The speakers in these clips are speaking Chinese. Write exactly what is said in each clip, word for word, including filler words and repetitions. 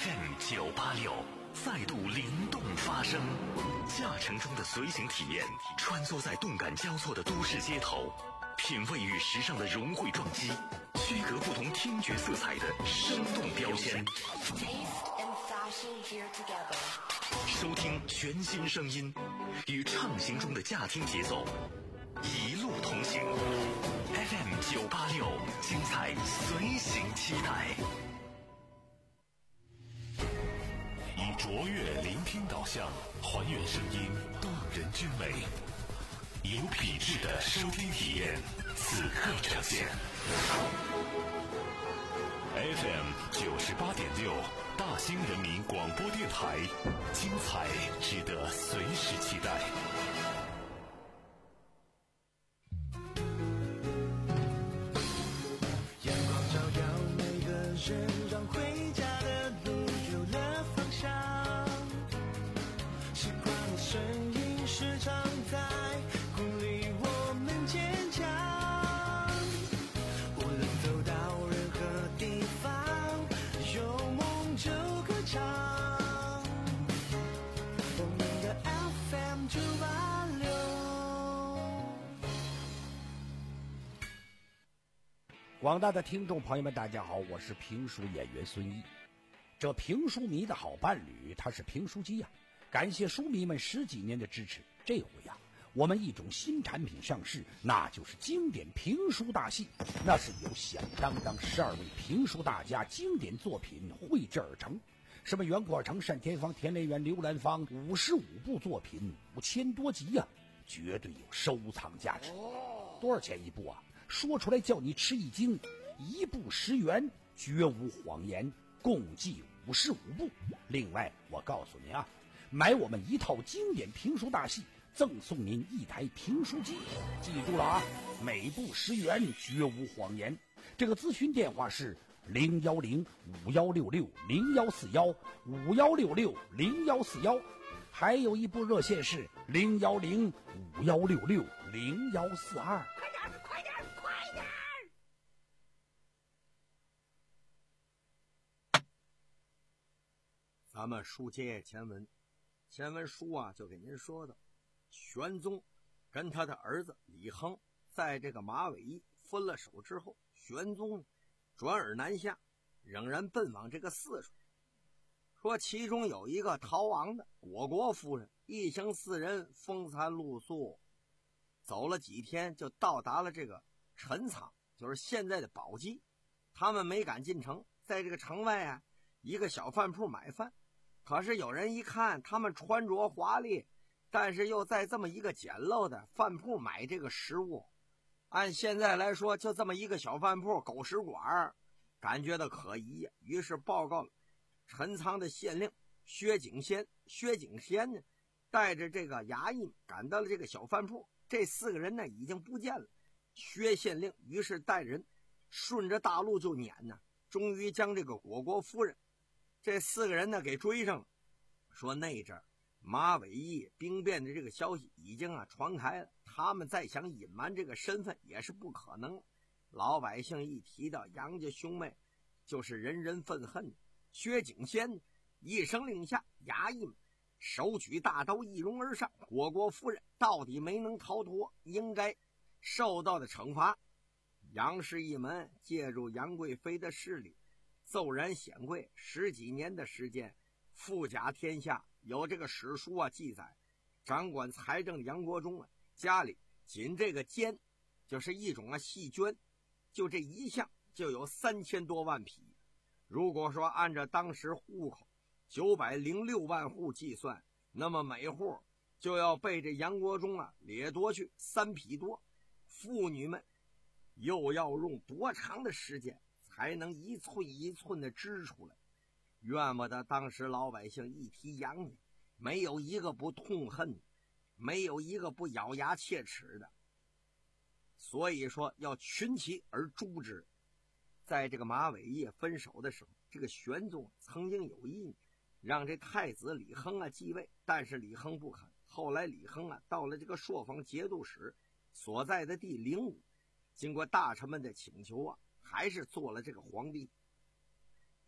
F M 九八六再度灵动发声，驾乘中的随行体验，穿梭在动感交错的都市街头，品味与时尚的融汇撞击，区隔不同听觉色彩的生动标签。收听全新声音，与畅行中的驾听节奏，一路同行。F M 九八六，精彩随行期待。以卓越聆听导向，还原声音动人均美，有品质的收听体验，此刻呈现。F M 九十八点六，大兴人民广播电台，精彩值得随时期待。 阳光照耀每个人，让回家的路有了方向。时光的身影时常在鼓励我们坚强。无论走到任何地方，有梦就歌唱。我们的 F M 九八六。 广大的听众朋友们大家好，我是评书演员孙一。这评书迷的好伴侣他是评书机呀、啊，感谢书迷们十几年的支持。这回呀、啊，我们一种新产品上市，那就是经典评书大戏。那是由响当当十二位评书大家经典作品绘制而成，什么袁阔成、单田芳、田连元、刘兰芳，五十五部作品，五千多集呀、啊，绝对有收藏价值。多少钱一部啊？说出来叫你吃一惊，一部十元，绝无谎言，共计五十五部。另外我告诉您啊，买我们一套经典评书大戏，赠送您一台评书机。记住了啊，每部十元，绝无谎言。这个咨询电话是零幺零五幺六六零幺四幺五幺六六零幺四幺，还有一部热线是零幺零五幺六六零幺四二。快点快点快点！ 咱们书接前文，前文书啊就给您说的，玄宗跟他的儿子李亨在这个马嵬驿分了手之后，玄宗转而南下，仍然奔往这个泗水。说其中有一个逃亡的果国夫人，一行四人风餐露宿，走了几天就到达了这个陈仓，就是现在的宝鸡。他们没敢进城，在这个城外啊一个小饭铺买饭。可是有人一看他们穿着华丽，但是又在这么一个简陋的饭铺买这个食物，按现在来说就这么一个小饭铺狗食馆，感觉到可疑呀。于是报告了陈仓的县令薛景先。薛景先呢带着这个衙役赶到了这个小饭铺，这四个人呢已经不见了。薛县令于是带人顺着大路就撵呢，终于将这个果国夫人这四个人呢给追上了。说那阵马嵬驿兵变的这个消息已经啊传开了，他们再想隐瞒这个身份也是不可能。老百姓一提到杨家兄妹，就是人人愤恨。薛景先一声令下，衙役们手举大刀一拥而上，果国夫人到底没能逃脱，应该受到的惩罚。杨氏一门借助杨贵妃的势力骤然显贵，十几年的时间富甲天下。有这个史书啊记载，掌管财政的杨国忠啊家里仅这个笺，就是一种啊细绢，就这一项就有三千多万匹。如果说按照当时户口九百零六万户计算，那么每户就要被这杨国忠啊掠夺去三匹多。妇女们又要用多长的时间才能一寸一寸的织出来？怨不得当时老百姓一提杨家，没有一个不痛恨，没有一个不咬牙切齿的。所以说要群起而诛之。在这个马嵬驿分手的时候，这个玄宗曾经有意让这太子李亨啊继位，但是李亨不肯。后来李亨啊到了这个朔方节度使所在的地灵武，经过大臣们的请求啊，还是做了这个皇帝。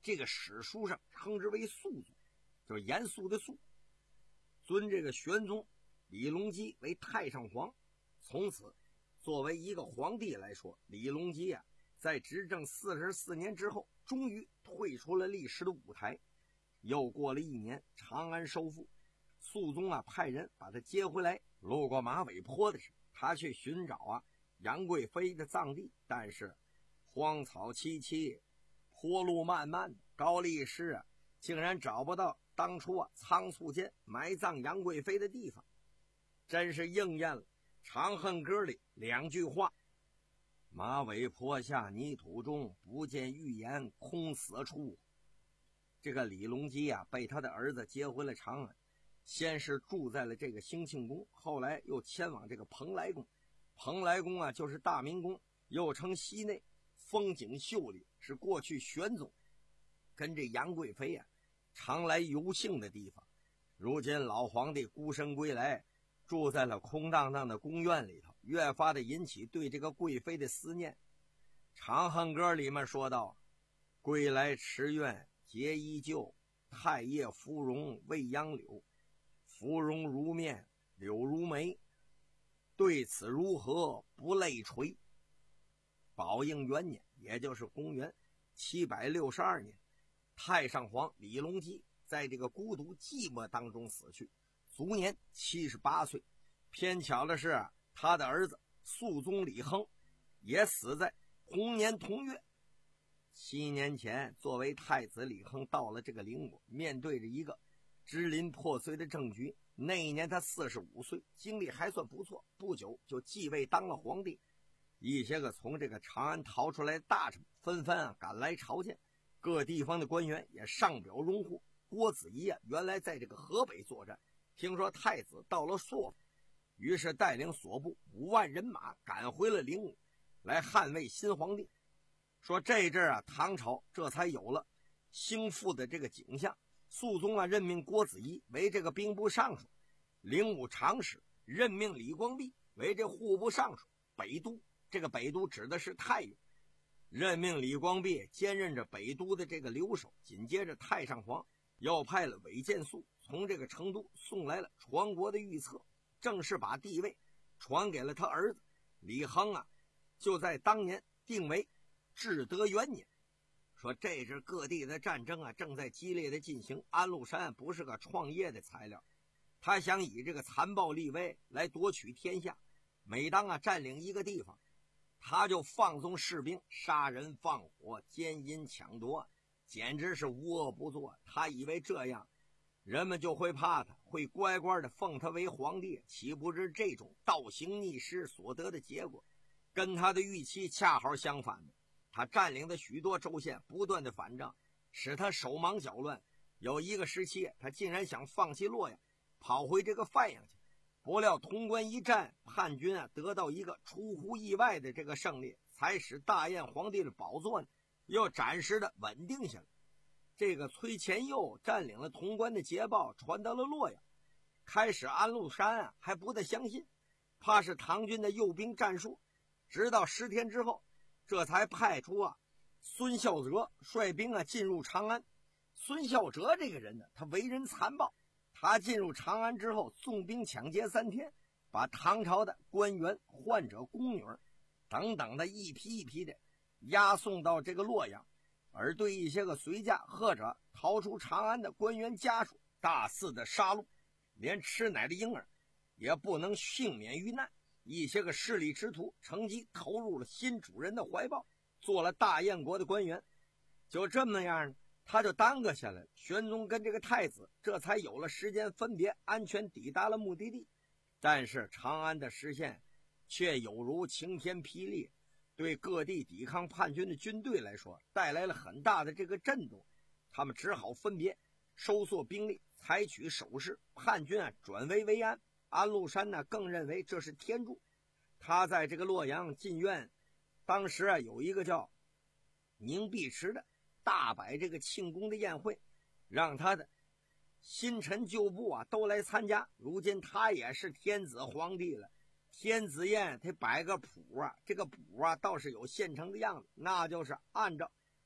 这个史书上称之为肃宗，就是严肃的肃，尊这个玄宗李隆基为太上皇。从此作为一个皇帝来说，李隆基啊，在执政四十四年之后，终于退出了历史的舞台。又过了一年，长安收复，肃宗啊派人把他接回来。路过马尾坡的时候，他去寻找啊杨贵妃的葬地，但是荒草萋萋，坡路漫漫，高力士啊竟然找不到当初啊仓促间埋葬杨贵妃的地方，真是应验了《长恨歌》里两句话：马尾坡下泥土中，不见玉颜空死处。这个李隆基啊，被他的儿子接回了长安，先是住在了这个兴庆宫，后来又迁往这个蓬莱宫。蓬莱宫啊，就是大明宫，又称西内，风景秀丽，是过去玄宗跟这杨贵妃啊常来游幸的地方。如今老皇帝孤身归来，住在了空荡荡的宫院里头，越发的引起对这个贵妃的思念。《长恨歌》里面说道：归来池院结依旧，太液芙蓉未央柳，芙蓉如面，柳如眉，对此如何不泪垂。宝应元年，也就是公元七百六十二年，太上皇李隆基在这个孤独寂寞当中死去，卒年七十八岁。偏巧的是，他的儿子肃宗李亨也死在同年同月。七年前，作为太子李亨到了这个陵国，面对着一个支离破碎的政局。那一年他四十五岁，经历还算不错，不久就继位当了皇帝。一些个从这个长安逃出来的大臣纷纷啊赶来朝见，各地方的官员也上表拥护。郭子仪啊原来在这个河北作战，听说太子到了朔府，于是带领所部五万人马赶回了灵武，来捍卫新皇帝。说这一阵啊，唐朝这才有了兴复的这个景象。肃宗啊任命郭子仪为这个兵部尚书，灵武长史，任命李光弼为这户部尚书，北都，这个北都指的是太原，任命李光弼兼任着北都的这个留守。紧接着太上皇又派了韦见素从这个成都送来了传国的预册，正式把地位传给了他儿子李亨啊，就在当年定为至德元年。说这阵各地的战争啊正在激烈的进行，安禄山不是个创业的材料，他想以这个残暴立威来夺取天下。每当啊占领一个地方，他就放纵士兵杀人放火奸淫抢夺，简直是无恶不作。他以为这样人们就会怕他，会乖乖的奉他为皇帝，岂不知这种倒行逆施所得的结果跟他的预期恰好相反的。他占领的许多州县不断的反仗，使他手忙脚乱。有一个时期，他竟然想放弃洛阳，跑回这个范阳去。不料潼关一战，叛军啊得到一个出乎意外的这个胜利，才使大燕皇帝的宝座呢又暂时的稳定下来。这个崔乾佑占领了潼关的捷报传到了洛阳，开始安禄山啊还不大相信，怕是唐军的诱兵战术。直到十天之后，这才派出啊孙孝哲率兵啊进入长安。孙孝哲这个人呢，他为人残暴，他进入长安之后，纵兵抢劫三天，把唐朝的官员、患者、宫女等等的一批一批的押送到这个洛阳，而对一些个随驾或者逃出长安的官员家属大肆的杀戮，连吃奶的婴儿也不能幸免于难。一些个势力之徒乘机投入了新主人的怀抱，做了大燕国的官员。就这么样，他就耽搁下来了。玄宗跟这个太子这才有了时间分别安全抵达了目的地。但是长安的实现却有如晴天霹雳，对各地抵抗叛军的军队来说带来了很大的这个震动。他们只好分别收缩兵力，采取守势。叛军啊转危为安。安禄山呢更认为这是天助。他在这个洛阳禁苑，当时啊有一个叫宁碧池的大摆这个庆功的宴会，让他的新臣旧部啊都来参加。如今他也是天子皇帝了，天子宴他摆个谱啊，这个谱啊倒是有现成的样子，那就是按照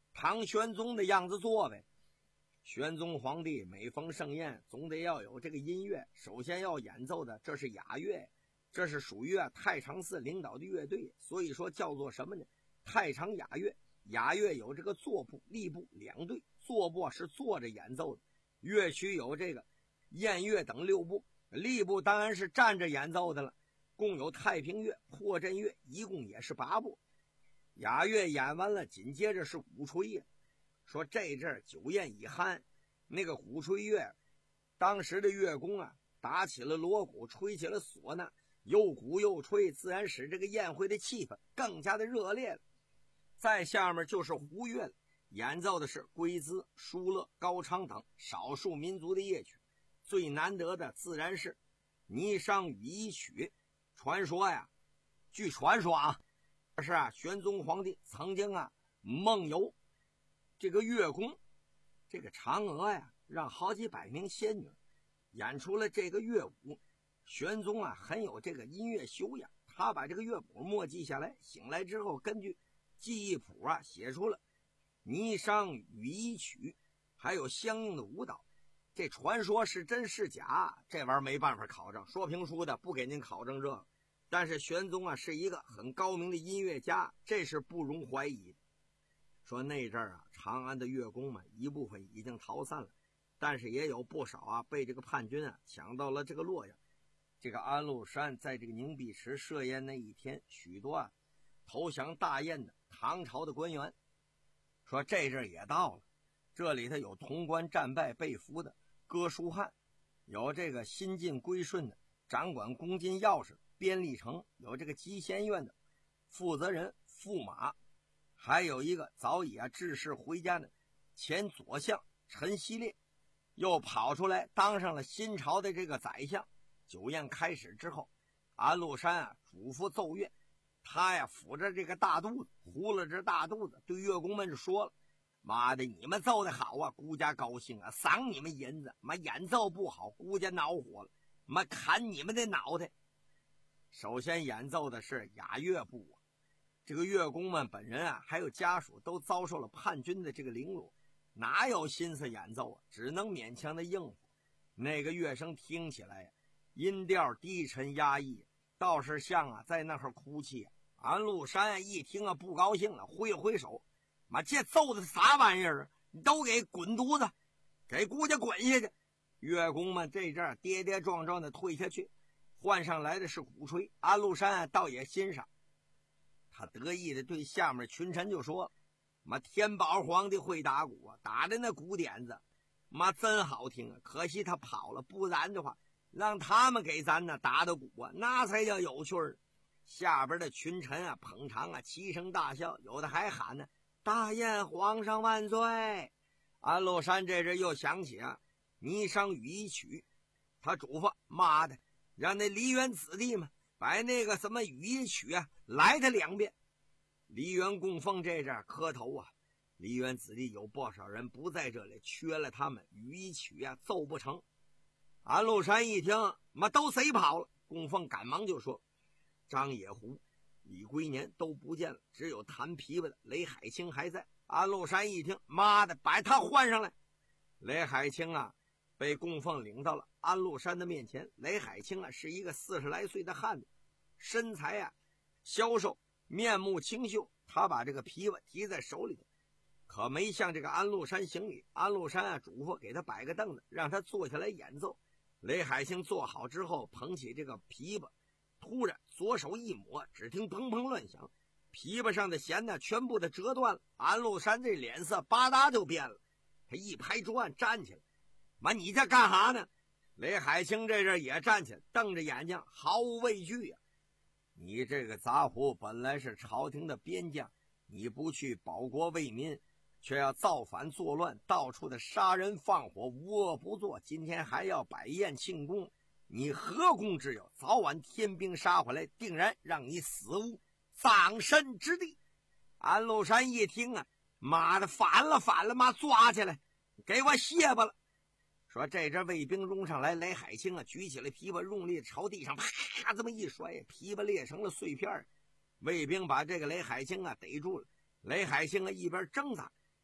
唐玄宗的样子做呗。玄宗皇帝每逢盛宴，总得要有这个音乐。首先要演奏的，这是雅乐，这是属于啊太常寺领导的乐队，所以说叫做什么呢？太常雅乐。雅乐有这个坐部、立部两队，坐部是坐着演奏的，乐曲有这个宴乐等六部，立部当然是站着演奏的了。共有太平乐、破阵乐，一共也是八部。雅乐演完了，紧接着是鼓吹呀。说这阵儿酒宴已酣，那个鼓吹乐，当时的乐工啊，打起了锣鼓，吹起了唢呐，又鼓又吹，自然使这个宴会的气氛更加的热烈了。再下面就是胡乐了，演奏的是龟兹、疏勒、高昌等少数民族的乐曲，最难得的自然是霓裳羽衣曲。传说呀，据传说啊，是啊，玄宗皇帝曾经啊梦游这个乐宫，这个嫦娥呀，让好几百名仙女演出了这个乐舞。玄宗啊很有这个音乐修养，他把这个乐谱默记下来，醒来之后根据记忆谱啊写出了霓裳羽衣曲，还有相应的舞蹈。这传说是真是假，这玩意儿没办法考证，说评书的不给您考证这个。但是玄宗啊是一个很高明的音乐家，这是不容怀疑的。说那阵儿啊，长安的乐工们一部分已经逃散了，但是也有不少啊被这个叛军啊抢到了这个洛阳。这个安禄山在这个凝碧池设宴那一天，许多啊投降大燕的唐朝的官员，说这阵儿也到了。这里头有潼关战败被俘的哥舒翰，有这个新晋归顺的掌管公金钥匙边历城，有这个集贤院的负责人驸马，还有一个早已啊致仕回家的前左相陈希烈，又跑出来当上了新朝的这个宰相。酒宴开始之后，安禄山啊嘱咐奏乐，他呀抚着这个大肚子，呼了着大肚子，对乐工们就说了：妈的，你们奏的好啊，孤家高兴啊，赏你们银子；妈演奏不好，孤家恼火了，妈砍你们的脑袋。首先演奏的是雅乐部啊，这个乐工们本人啊，还有家属都遭受了叛军的这个凌辱，哪有心思演奏啊，只能勉强的应付。那个乐声听起来呀、啊，音调低沉压抑，倒是像啊在那儿哭泣啊。安禄山一听啊不高兴了，挥了挥手，妈这奏的啥玩意儿啊，你都给滚犊子，给姑家滚下去。乐工们这阵跌跌撞撞的退下去，换上来的是鼓吹。安禄山啊倒也欣赏，他得意的对下面群臣就说：妈天宝皇帝会打鼓啊，打的那鼓点子妈真好听啊，可惜他跑了，不然的话让他们给咱呢打的鼓啊，那才叫有趣儿。下边的群臣啊捧场啊，齐声大笑，有的还喊呢：大燕皇上万岁！安禄山这阵又想起啊霓裳羽衣曲，他嘱咐：妈的，让那梨园子弟们把那个什么羽衣曲啊来他两遍。梨园供奉这阵磕头啊，梨园子弟有不少人不在这里，缺了他们羽衣曲啊奏不成。安禄山一听，妈都谁跑了？供奉赶忙就说：张野狐、李龟年都不见了，只有弹琵琶的雷海清还在。安禄山一听，妈的，把他换上来。雷海清啊被供奉领到了安禄山的面前。雷海清啊是一个四十来岁的汉子，身材啊消瘦，面目清秀。他把这个琵琶提在手里头，可没向这个安禄山行礼。安禄山啊嘱咐给他摆个凳子，让他坐下来演奏。雷海清坐好之后，捧起这个琵琶，突然左手一抹，只听砰砰乱响，琵琶上的弦呢全部的折断了。安禄山这脸色吧嗒就变了，他一拍桌案站起来：妈，你这干哈呢？雷海清这阵也站起来，瞪着眼睛，毫无畏惧呀、啊！你这个杂胡本来是朝廷的边将，你不去保国为民，却要造反作乱，到处的杀人放火，无恶不作，今天还要摆宴庆功，你何功之有？早晚天兵杀回来，定然让你死无葬身之地。安禄山一听啊，妈的，反了反了，妈抓起来给我卸吧了。说这阵卫兵拥上来，雷海清啊举起了琵琶，用力朝地上啪这么一摔，琵琶裂成了碎片。卫兵把这个雷海清啊逮住了，雷海清啊一边挣扎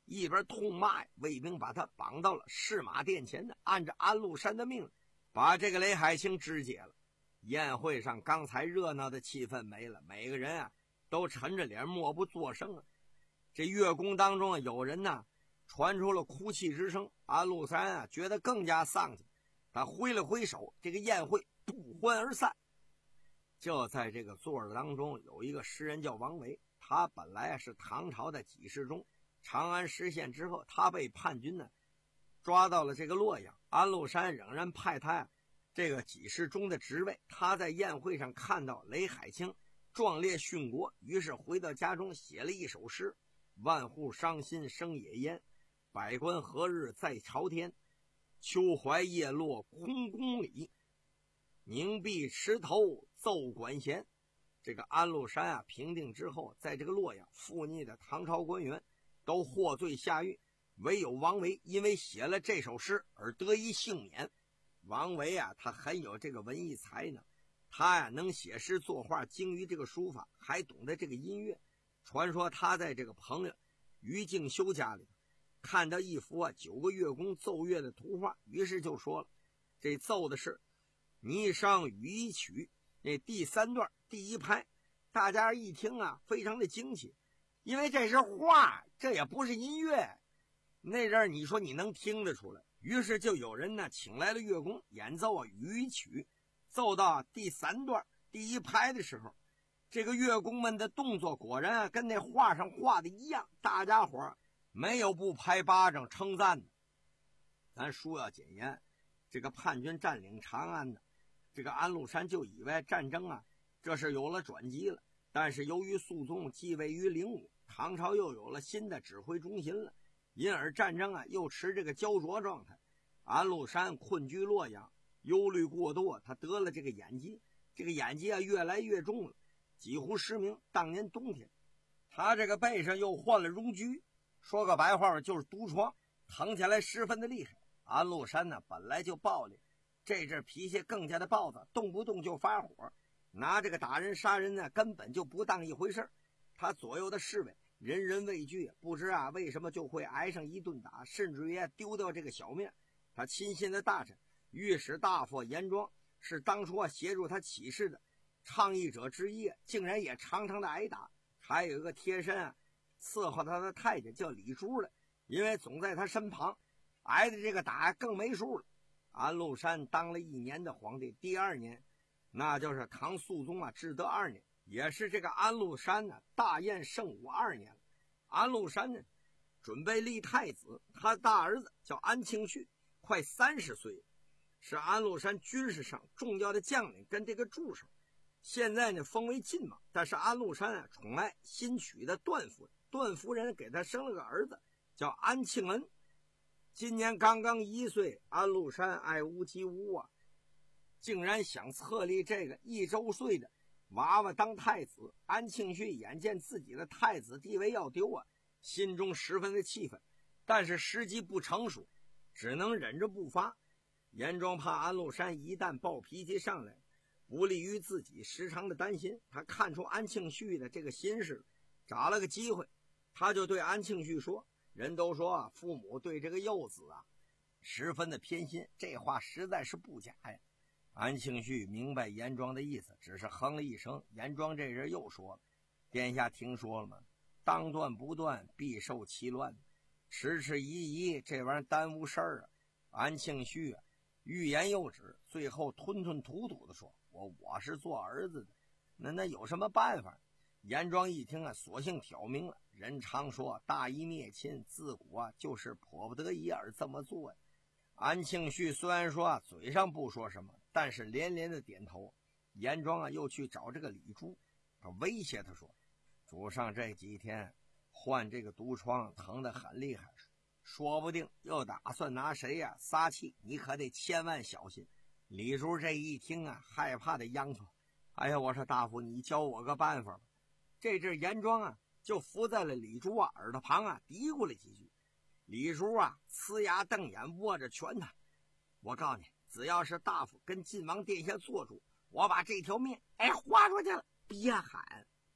一边痛骂呀，卫兵把他绑到了市马殿前的，按照安禄山的命令把这个雷海清肢解了。宴会上刚才热闹的气氛没了，每个人啊都沉着脸默不作声啊。这乐宫当中啊有人呢传出了哭泣之声，安禄山啊觉得更加丧气，他挥了挥手，这个宴会不欢而散。就在这个座儿当中有一个诗人叫王维，他本来是唐朝的给事中，长安失陷之后他被叛军呢抓到了这个洛阳，安禄山仍然派他呀这个给事中的职位。他在宴会上看到雷海清壮烈殉国，于是回到家中写了一首诗：万户伤心生野烟，百官何日在朝天，秋槐叶落空宫里，凝碧池头奏管弦。这个安禄山啊平定之后，在这个洛阳附逆的唐朝官员都获罪下狱，唯有王维因为写了这首诗而得以幸免。王维啊他很有这个文艺才能，他呀能写诗作画，精于这个书法，还懂得这个音乐。传说他在这个朋友于敬修家里看到一幅啊九个乐工奏乐的图画，于是就说了，这奏的是霓裳羽衣曲，那第三段第一拍。大家一听啊非常的惊奇，因为这是画，这也不是音乐，那阵儿你说你能听得出来。于是就有人呢请来了乐工演奏啊羽衣曲，奏到第三段第一拍的时候，这个乐工们的动作果然啊跟那画上画的一样，大家伙没有不拍巴掌称赞的。咱书要简言，这个叛军占领长安的这个安禄山就以为战争啊这是有了转机了，但是由于肃宗继位于灵武，唐朝又有了新的指挥中心了，因而战争啊又持这个焦灼状态。安禄山困居洛阳，忧虑过多，他得了这个眼疾，这个眼疾啊越来越重了，几乎失明。当年冬天他这个背上又患了痈疽，说个白话就是毒疮，疼起来十分的厉害。安禄山呢本来就暴烈，这阵脾气更加的暴躁，动不动就发火，拿这个打人杀人呢根本就不当一回事。他左右的侍卫人人畏惧，不知啊为什么就会挨上一顿打，甚至于丢掉这个小命。他亲信的大臣御史大夫严庄是当初啊协助他起事的倡议者之一，竟然也常常的挨打。还有一个贴身啊伺候他的太监叫李珠的，因为总在他身旁，挨的这个打更没数了。安禄山当了一年的皇帝，第二年那就是唐肃宗啊至德二年，也是这个安禄山呢大宴圣武二年了。安禄山呢准备立太子，他大儿子叫安庆绪，快三十岁，是安禄山军事上重要的将领跟这个助手。现在呢封为晋王，但是安禄山啊宠爱新娶的段夫人，段夫人给他生了个儿子叫安庆恩，今年刚刚一岁。安禄山爱屋及乌啊，竟然想册立这个一周岁的娃娃当太子。安庆绪眼见自己的太子地位要丢啊，心中十分的气愤，但是时机不成熟，只能忍着不发。严庄怕安禄山一旦暴脾气上来，不利于自己，时常的担心。他看出安庆绪的这个心事，找了个机会，他就对安庆绪说，人都说啊，父母对这个幼子啊十分的偏心，这话实在是不假呀。安庆绪明白严庄的意思，只是哼了一声。严庄这人又说了，殿下听说了吗？当断不断，必受其乱，迟迟疑疑，这玩意儿耽误事儿啊。安庆绪啊欲言又止，最后吞吞吐吐的说，我我是做儿子的，那那有什么办法？严庄一听啊，索性挑明了，人常说大义灭亲，自古啊就是迫不得已而这么做呀。安庆绪虽然说啊嘴上不说什么，但是连连的点头。严庄啊又去找这个李珠，他威胁他说，主上这几天患这个毒疮，疼得很厉害，说不定又打算拿谁呀、啊、撒气，你可得千万小心。李珠这一听啊，害怕的央求，哎呀，我说大夫，你教我个办法吧。这阵严庄啊就伏在了李珠啊耳朵旁啊嘀咕了几句。李珠啊呲牙瞪眼，握着拳头，我告诉你，只要是大夫跟晋王殿下做主，我把这条命哎划出去了。别喊！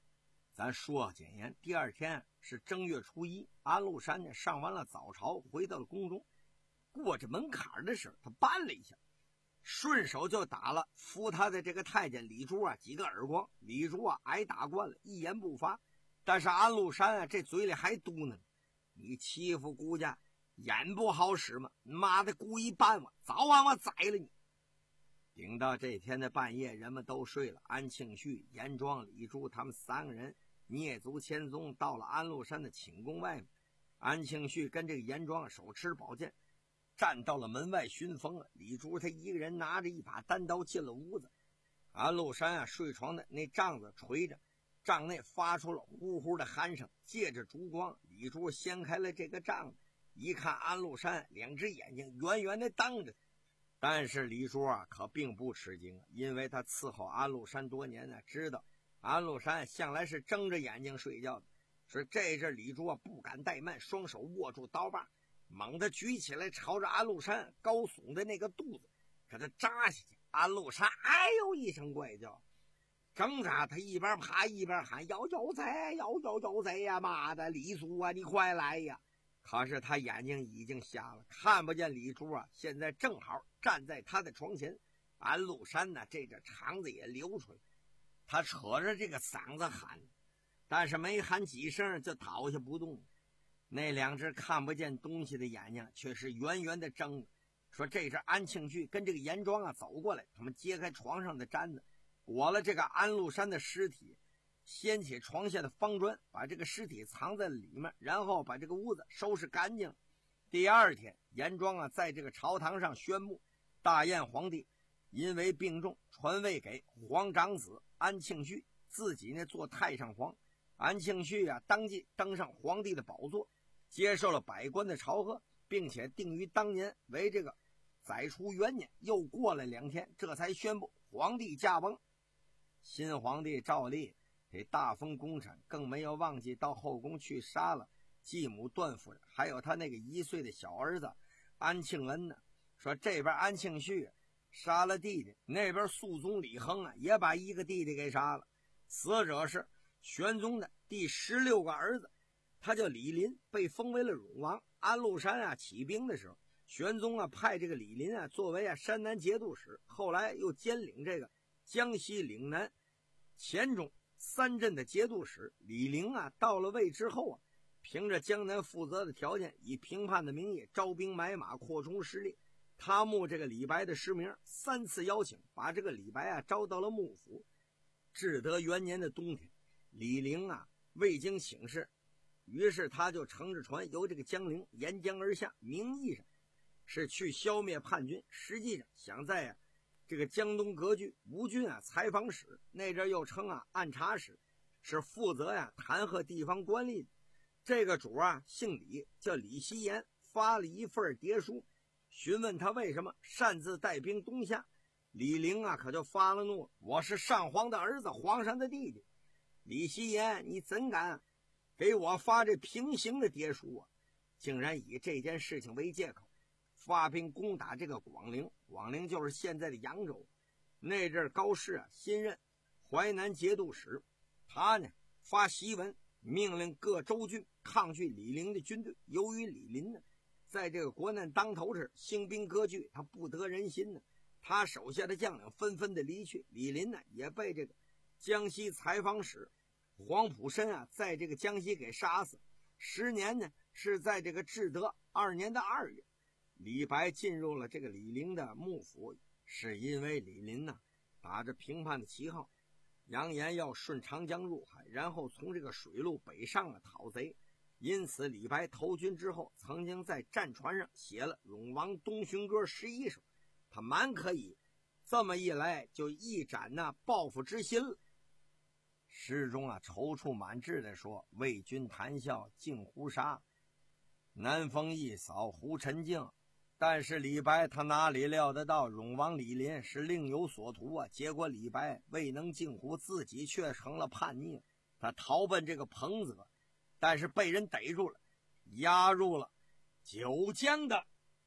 咱说简言，第二天是正月初一，安禄山呢上完了早朝，回到了宫中。过着门槛的时候，他绊了一下，顺手就打了扶他的这个太监李珠啊几个耳光。李珠啊挨打惯了，一言不发。但是安禄山啊这嘴里还嘟囔：“你欺负孤家，眼不好使吗？妈的，故意绊我，早晚我宰了你！”顶到这天的半夜，人们都睡了，安庆绪、严庄、李珠他们三个人蹑足潜踪到了安禄山的寝宫外面。安庆绪跟这个严庄手持宝剑，站到了门外寻风啊。李珠他一个人拿着一把单刀进了屋子。安禄山啊睡床的那帐子垂着，帐内发出了呼呼的鼾声，借着烛光，李珠掀开了这个帐子，一看安禄山两只眼睛远远的瞪着他。但是李珠啊可并不吃惊啊，因为他伺候安禄山多年呢，知道安禄山向来是睁着眼睛睡觉的。说这阵李珠啊不敢怠慢，双手握住刀把，猛地举起来，朝着安禄山高耸的那个肚子给他扎下去。安禄山哎呦一声怪叫，挣扎，他一边爬一边喊：“要有贼，要有有贼呀！妈的，李珠啊，你快来呀！”可是他眼睛已经瞎了，看不见李珠啊现在正好站在他的床前。安禄山呢这个肠子也流出来，他扯着这个嗓子喊，但是没喊几声就倒下不动。那两只看不见东西的眼睛却是圆圆的睁着。说这阵安庆绪跟这个严庄啊走过来，他们揭开床上的毡子，裹了这个安禄山的尸体，掀起床下的方砖，把这个尸体藏在里面，然后把这个屋子收拾干净。第二天，严庄啊在这个朝堂上宣布，大燕皇帝因为病重，传位给皇长子安庆绪，自己呢做太上皇。安庆绪啊当即登上皇帝的宝座，接受了百官的朝贺，并且定于当年为这个载初元年。又过了两天，这才宣布皇帝驾崩。新皇帝照例给大封功臣，更没有忘记到后宫去杀了继母段夫人，还有他那个一岁的小儿子安庆恩呢。说这边安庆绪杀了弟弟，那边肃宗李亨啊也把一个弟弟给杀了。死者是玄宗的第十六个儿子，他叫李林，被封为了荣王。安禄山啊起兵的时候，玄宗啊派这个李林啊作为啊山南节度使，后来又兼领这个江西岭南黔中三镇的节度使。李陵啊到了位之后啊，凭着江南负责的条件，以平叛的名义招兵买马，扩充势力。他慕这个李白的诗名，三次邀请，把这个李白啊招到了幕府。至德元年的冬天，李陵啊未经请示，于是他就乘着船由这个江陵沿江而下，名义上是去消灭叛军，实际上想在啊这个江东割据。吴郡啊采访使，那阵又称啊按察使，是负责呀、啊、弹劾地方官吏的。这个主啊姓李，叫李希言，发了一份牒书，询问他为什么擅自带兵东下。李陵啊可就发了怒了：“我是上皇的儿子，皇上的弟弟，李希言，你怎敢给我发这平行的牒书啊？”竟然以这件事情为借口，发兵攻打这个广陵。广陵就是现在的扬州。那阵高适啊新任淮南节度使，他呢发檄文命令各州郡抗拒李陵的军队。由于李林呢在这个国难当头时兴兵割据，他不得人心呢，他手下的将领纷纷的离去。李林呢也被这个江西采访使黄埔申啊在这个江西给杀死。十年呢是在这个至德二年的二月，李白进入了这个李陵的幕府，是因为李林呢打着平叛的旗号，扬言要顺长江入海，然后从这个水路北上了讨贼。因此李白投军之后，曾经在战船上写了《永王东巡歌》十一首，他蛮可以这么一来就一展那报复之心了。诗中啊踌躇满志地说：“为君谈笑尽胡沙，南风一扫胡尘净。”但是李白他哪里料得到永王李林是另有所图啊？结果李白未能尽胡，自己却成了叛逆。他逃奔这个彭泽，但是被人逮住了，押入了九江的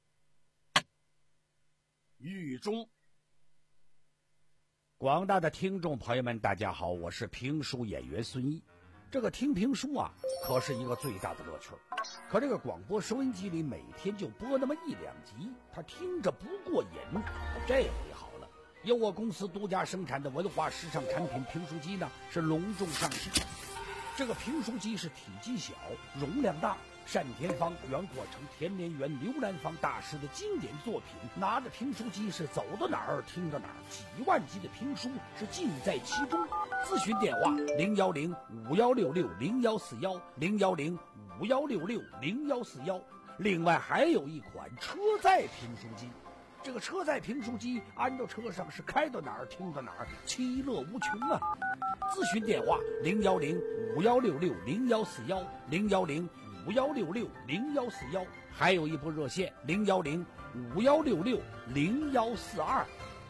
狱中。 广大的听众朋友们大家好，我是评书演员孙毅。 这个听评书啊，可是一个最大的乐趣。可这个广播收音机里每天就播那么一两集，他听着不过瘾。这回好了，由我公司独家生产的文化时尚产品评书机呢，是隆重上市。这个评书机是体积小，容量大，单田芳、袁国成、田连元、刘兰芳大师的经典作品，拿着评书机是走到哪儿听到哪儿，几万集的评书是尽在其中。咨询电话零幺零五幺六六零幺四幺零幺零五幺六六零幺四幺。另外还有一款车载评书机，这个车载评书机安到车上是开到哪儿听到哪儿，其乐无穷啊！咨询电话零幺零五幺六六零幺四幺零幺零五幺六六零幺四幺，还有一部热线零幺零五幺六六零幺四二。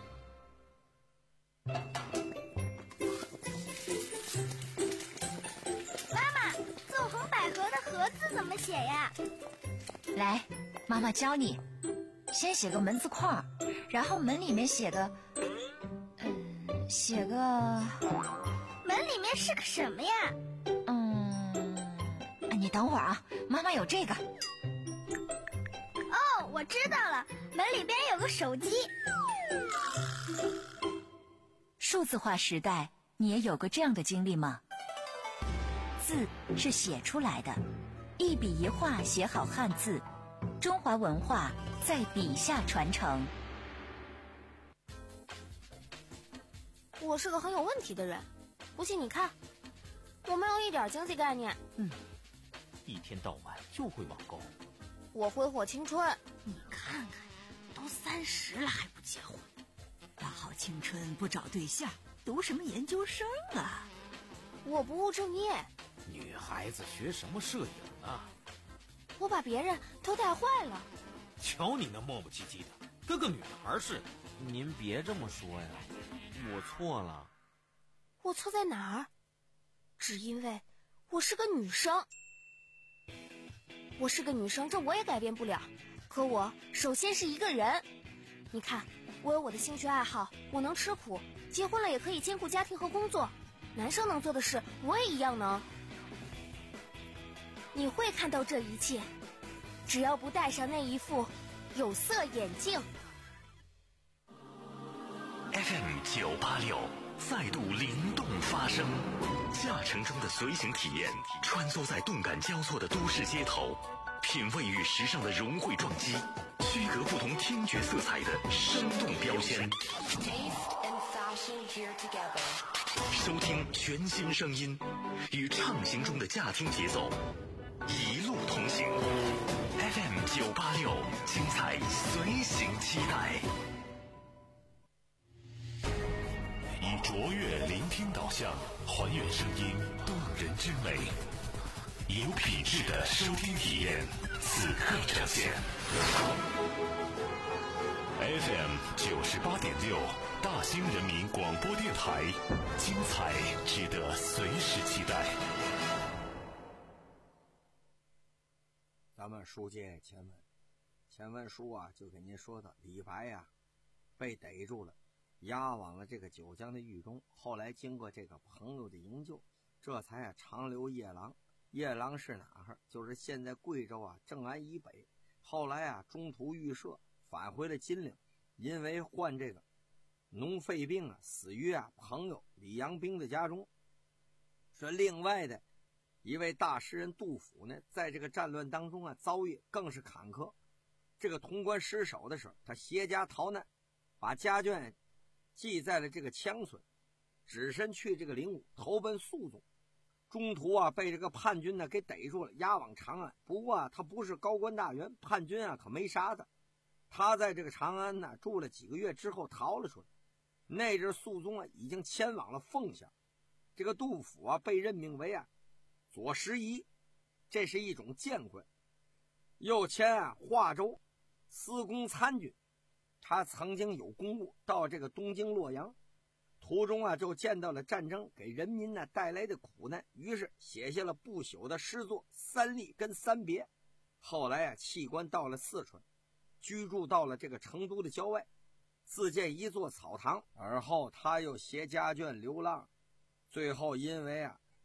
妈妈，纵横捭阖的阖字怎么写呀？ 来，妈妈教你。先写个门字框，然后门里面写个，嗯，写个， 门里面是个什么呀？ 嗯，你等会儿啊，妈妈有这个。 哦，我知道了，门里边有个手机。 数字化时代，你也有过这样的经历吗？字是写出来的，一笔一画写好汉字，中华文化在笔下传承。 我是个很有问题的人，不信你看，我没有一点经济概念。 嗯，一天到晚就会网购。 我挥霍青春。 你看看呀，都三十了还不结婚，大好青春不找对象，读什么研究生啊？ 我不务正业。 女孩子学什么摄影啊？ 我把别人都带坏了。 瞧你那磨磨唧唧的，跟个女孩似的。 您别这么说呀，我错了。 我错在哪儿？只因为我是个女生。我是个女生，这我也改变不了。可我首先是一个人。你看，我有我的兴趣爱好，我能吃苦，结婚了也可以兼顾家庭和工作。男生能做的事，我也一样能。你会看到这一切，只要不戴上那一副有色眼镜。 F M 九八六再度灵动发声，驾乘中的随行体验，穿梭在动感交错的都市街头，品味与时尚的融汇撞击，区隔不同听觉色彩的生动标签。收听全新声音，与畅行中的驾听节奏，一路同行。F M 九八六，精彩随行期待。以卓越聆听导向，还原声音动人之美，有品质的收听体验，此刻呈现。F M 九十八点六，大兴人民广播电台，精彩值得随时期待。 咱们书接前文，前文书啊就给您说的，李白呀、啊、被逮住了，押往了这个九江的狱中。后来经过这个朋友的营救，这才啊长留夜郎。夜郎是哪儿？就是现在贵州啊正安以北。后来啊中途预设，返回了金陵，因为患这个脓肺病啊，死于啊朋友李阳冰的家中。说另外的一位大诗人杜甫呢，在这个战乱当中啊遭遇更是坎坷。这个潼关失守的时候，他携家逃难，把家眷寄在了这个羌村，只身去这个灵武，投奔肃宗。中途啊被这个叛军呢给逮住了，押往长安。不过啊他不是高官大员，叛军啊可没杀他。他在这个长安呢住了几个月之后逃了出来。那阵肃宗啊已经迁往了凤翔，这个杜甫啊被任命为啊左拾遗，这是一种谏官。又迁啊华州司功参军，他曾经有公务到这个东京洛阳，途中啊就见到了战争给人民呢带来的苦难，于是写下了不朽的诗作《三吏》跟《三别》。后来啊弃官到了四川，居住到了这个成都的郊外，自建一座草堂。而后他又携家眷流浪，最后因为啊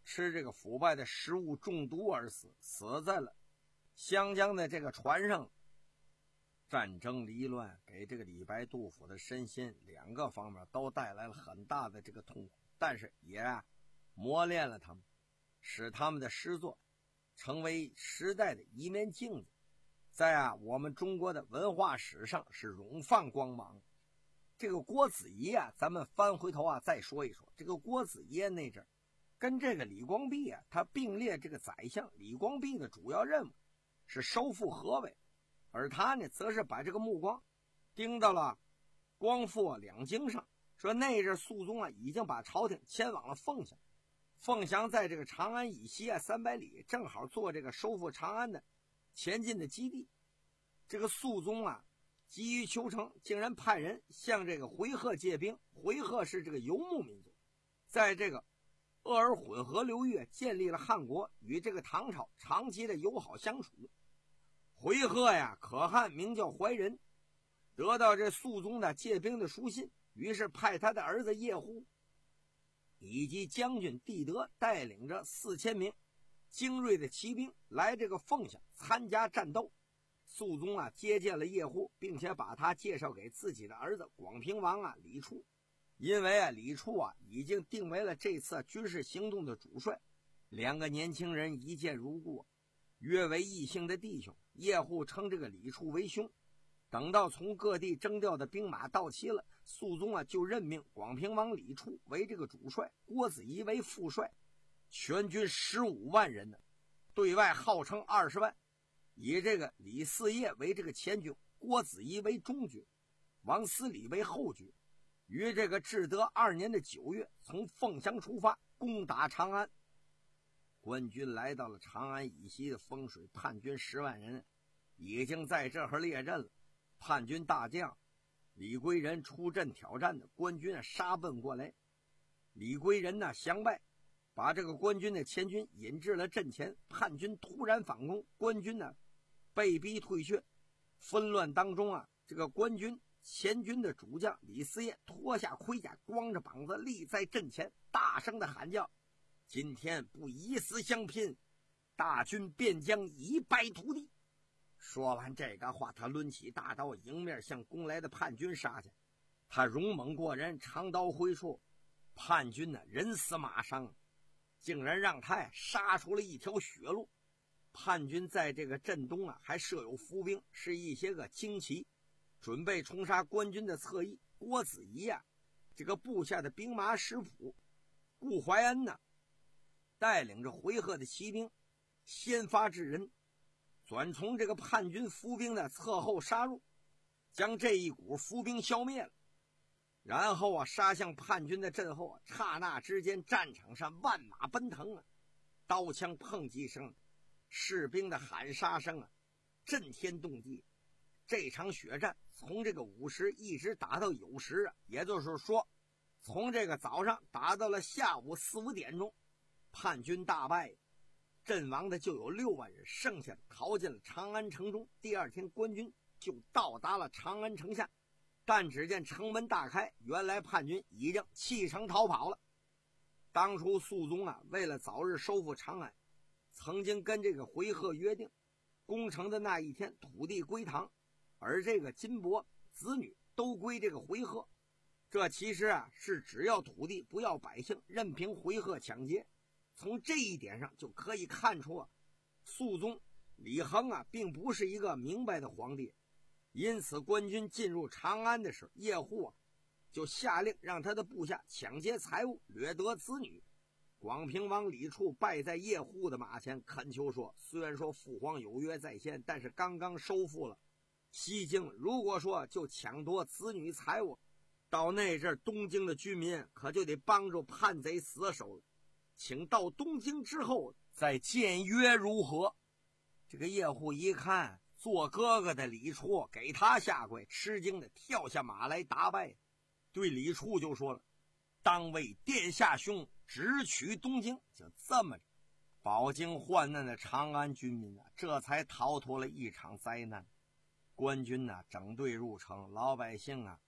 吃这个腐败的食物中毒而死，死在了湘江的这个船上。战争离乱给这个李白、杜甫的身心两个方面都带来了很大的这个痛苦，但是也啊磨练了他们，使他们的诗作成为时代的一面镜子，在啊我们中国的文化史上是荣放光芒。这个郭子仪啊，咱们翻回头啊再说一说。这个郭子仪那阵跟这个李光弼啊，他并列这个宰相。李光弼的主要任务是收复河北，而他呢，则是把这个目光盯到了光复两京上。说那阵肃宗啊，已经把朝廷迁往了凤翔，凤翔在这个长安以西啊三百里，正好做这个收复长安的前进的基地。这个肃宗啊，急于求成，竟然派人向这个回纥借兵。回纥是这个游牧民族，在这个鄂尔浑河流域建立了汉国，与这个唐朝长期的友好相处。回纥呀，可汗名叫怀仁，得到这肃宗的借兵的书信，于是派他的儿子叶护以及将军弟德带领着四千名精锐的骑兵来这个凤翔参加战斗。肃宗啊接见了叶护，并且把他介绍给自己的儿子广平王啊李处。因为啊李处啊已经定为了这次军事行动的主帅，两个年轻人一见如故，约为异姓的弟兄。叶护称这个李处为兄。等到从各地征调的兵马到齐了，肃宗啊就任命广平王李处为这个主帅，郭子仪为副帅，全军十五万人呢，对外号称二十万，以这个李嗣业为这个前军，郭子仪为中军，王思礼为后军。于这个至德二年的九月，从凤翔出发，攻打长安。官军来到了长安以西的丰水，叛军十万人已经在这儿列阵了。叛军大将李归仁出阵挑战的官军啊杀奔过来，李归仁呢降败，把这个官军的前军引至了阵前。叛军突然反攻，官军呢被逼退却。纷乱当中啊，这个官军前军的主将李嗣业脱下盔甲，光着膀子立在阵前，大声的喊叫：今天不以死相拼，大军便将一败涂地。说完这个话，他抡起大刀迎面向攻来的叛军杀去。他勇猛过人，长刀挥出，叛军呢人死马伤，竟然让他杀出了一条血路。叛军在这个镇东啊还设有伏兵，是一些个精骑，准备冲杀官军的侧翼。郭子仪啊这个部下的兵马使仆顾怀恩呢，带领着回纥的骑兵先发制人，转从这个叛军伏兵的侧后杀入，将这一股伏兵消灭了。然后啊杀向叛军的阵后啊，刹那之间战场上万马奔腾啊，刀枪碰击声，士兵的喊杀声啊，震天动地。这场血战从这个午时一直打到酉时啊，也就是说从这个早上打到了下午四五点钟，叛军大败，阵亡的就有六万人，剩下的逃进了长安城中。第二天官军就到达了长安城下，但只见城门大开，原来叛军已经弃城逃跑了。当初肃宗啊为了早日收复长安，曾经跟这个回纥约定，攻城的那一天土地归唐，而这个金帛子女都归这个回纥。这其实啊是只要土地不要百姓，任凭回纥抢劫。从这一点上就可以看出啊，肃宗李亨啊并不是一个明白的皇帝。因此官军进入长安的时候，叶护啊就下令让他的部下抢劫财物，掠夺子女。广平王李处败在叶护的马前，恳求说，虽然说父皇有约在先，但是刚刚收复了西京，如果说就抢夺子女财物，到那阵东京的居民可就得帮助叛贼死守了，请到东京之后再见约如何。这个叶护一看做哥哥的李处给他下跪，吃惊的跳下马来打败，对李处就说了，当为殿下兄直取东京。就这么着，饱经患难的长安军民啊，这才逃脱了一场灾难。官军呢、啊、整队入城，老百姓啊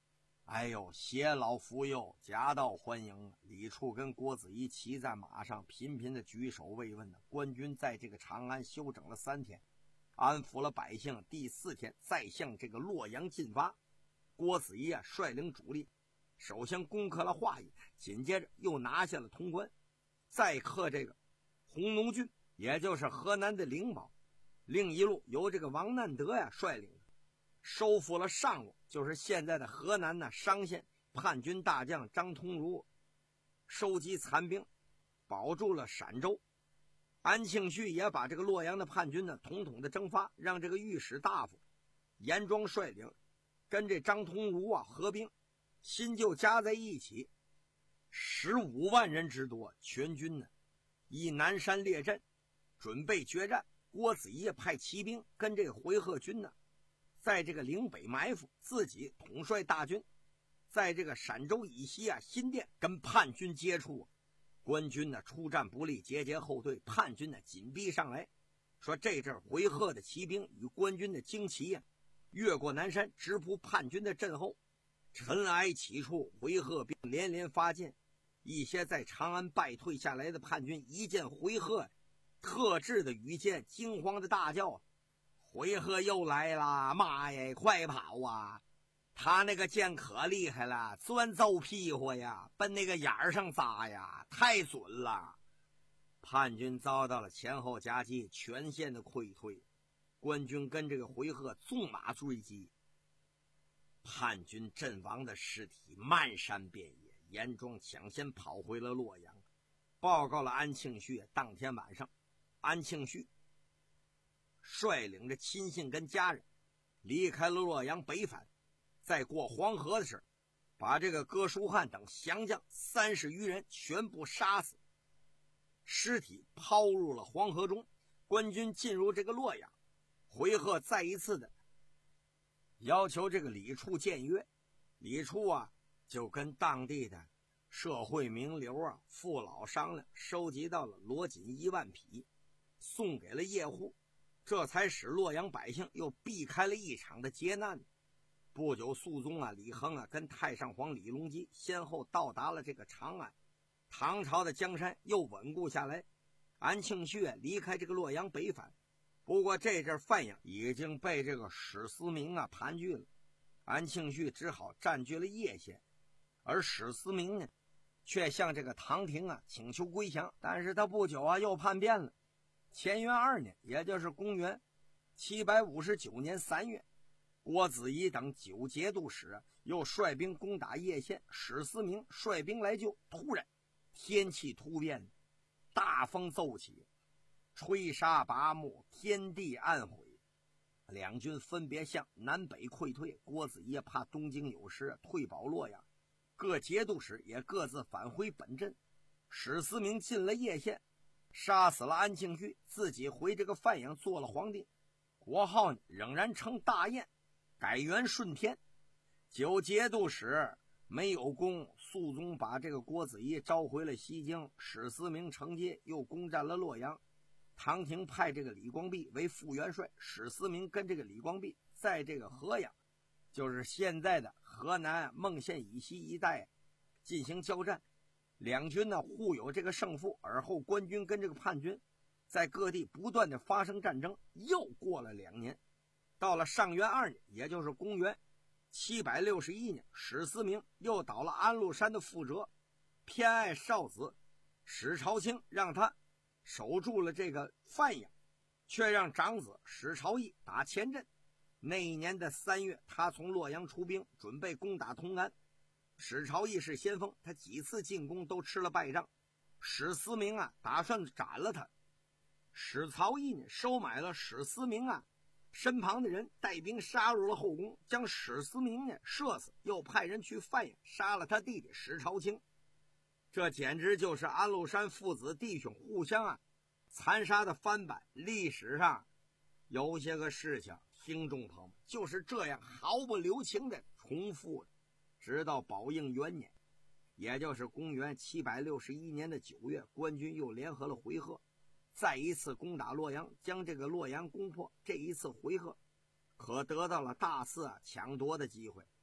哎呦，携老扶幼，夹道欢迎。李处跟郭子仪骑在马上，频频的举手慰问。官军在这个长安休整了三天，安抚了百姓。第四天再向这个洛阳进发。郭子仪啊率领主力，首先攻克了华阴，紧接着又拿下了潼关，再克这个弘农郡，也就是河南的灵宝。另一路由这个王难德呀率领，收复了上洛，就是现在的河南呢商县。叛军大将张通儒收集残兵，保住了陕州。安庆绪也把这个洛阳的叛军呢统统的征发，让这个御史大夫严庄率领，跟这张通儒啊合兵，新旧加在一起十五万人之多。全军呢以南山列阵，准备决战。郭子仪派骑兵跟这个回纥军呢在这个岭北埋伏，自己统帅大军在这个陕州以西啊新店跟叛军接触。官军呢出战不利，节节后退，叛军呢紧逼上来。说这阵回纥的骑兵与官军的精骑呀、啊、越过南山，直扑叛军的阵后。尘埃起处，回纥兵连连发进。一些在长安败退下来的叛军一见回纥特制的羽箭，惊慌的大叫：回纥又来了！妈呀，快跑啊！他那个箭可厉害了，钻揍屁股呀，奔那个眼儿上扎呀，太准了。叛军遭到了前后夹击，全线的溃退。官军跟这个回纥纵马追击，叛军阵亡的尸体漫山遍野。严庄抢先跑回了洛阳，报告了安庆绪。当天晚上，安庆绪率领着亲信跟家人离开了洛阳北返。在过黄河的时候，把这个哥舒翰等降将三十余人全部杀死，尸体抛入了黄河中。官军进入这个洛阳，回纥再一次的要求这个李处谏约。李处啊就跟当地的社会名流啊父老商量，收集到了罗锦一万匹，送给了叶护，这才使洛阳百姓又避开了一场的劫难。不久，肃宗啊李亨啊跟太上皇李隆基先后到达了这个长安，唐朝的江山又稳固下来。安庆绪离开这个洛阳北返，不过这阵范阳已经被这个史思明啊盘踞了，安庆绪只好占据了叶县，而史思明呢却向这个唐廷啊请求归降，但是他不久啊又叛变了。乾元二年，也就是公元七百五十九年三月，郭子仪等九节度使又率兵攻打叶县，史思明率兵来救。突然天气突变，大风奏起，吹沙拔木，天地暗毁。两军分别向南北溃退。郭子仪怕东京有失，退保洛阳，各节度使也各自返回本镇。史思明进了叶县，杀死了安庆绪，自己回这个范阳做了皇帝，国号仍然称大燕，改元顺天。九节度使没有功，肃宗把这个郭子仪召回了西京，史思明承接，又攻占了洛阳。唐廷派这个李光弼为副元帅，史思明跟这个李光弼在这个河阳，就是现在的河南孟县以西一带进行交战。两军呢互有这个胜负，而后官军跟这个叛军在各地不断的发生战争。又过了两年，到了上元二年，也就是公元七百六十一年，史思明又倒了安禄山的覆辙，偏爱少子史朝卿，让他守住了这个范阳，却让长子史朝义打前阵。那一年的三月，他从洛阳出兵，准备攻打同安。史朝义是先锋，他几次进攻都吃了败仗。史思明啊打算斩了他。史朝义呢收买了史思明啊身旁的人，带兵杀入了后宫，将史思明呢射死，又派人去范阳杀了他弟弟史朝卿。这简直就是安禄山父子弟兄互相啊残杀的翻版。历史上有些个事情，听众朋友们就是这样毫不留情的重复了，直到宝应元年，也就是公元七百六十一年的九月，官军又联合了回纥，再一次攻打洛阳，将这个洛阳攻破。这一次回纥可得到了大肆啊抢夺的机会，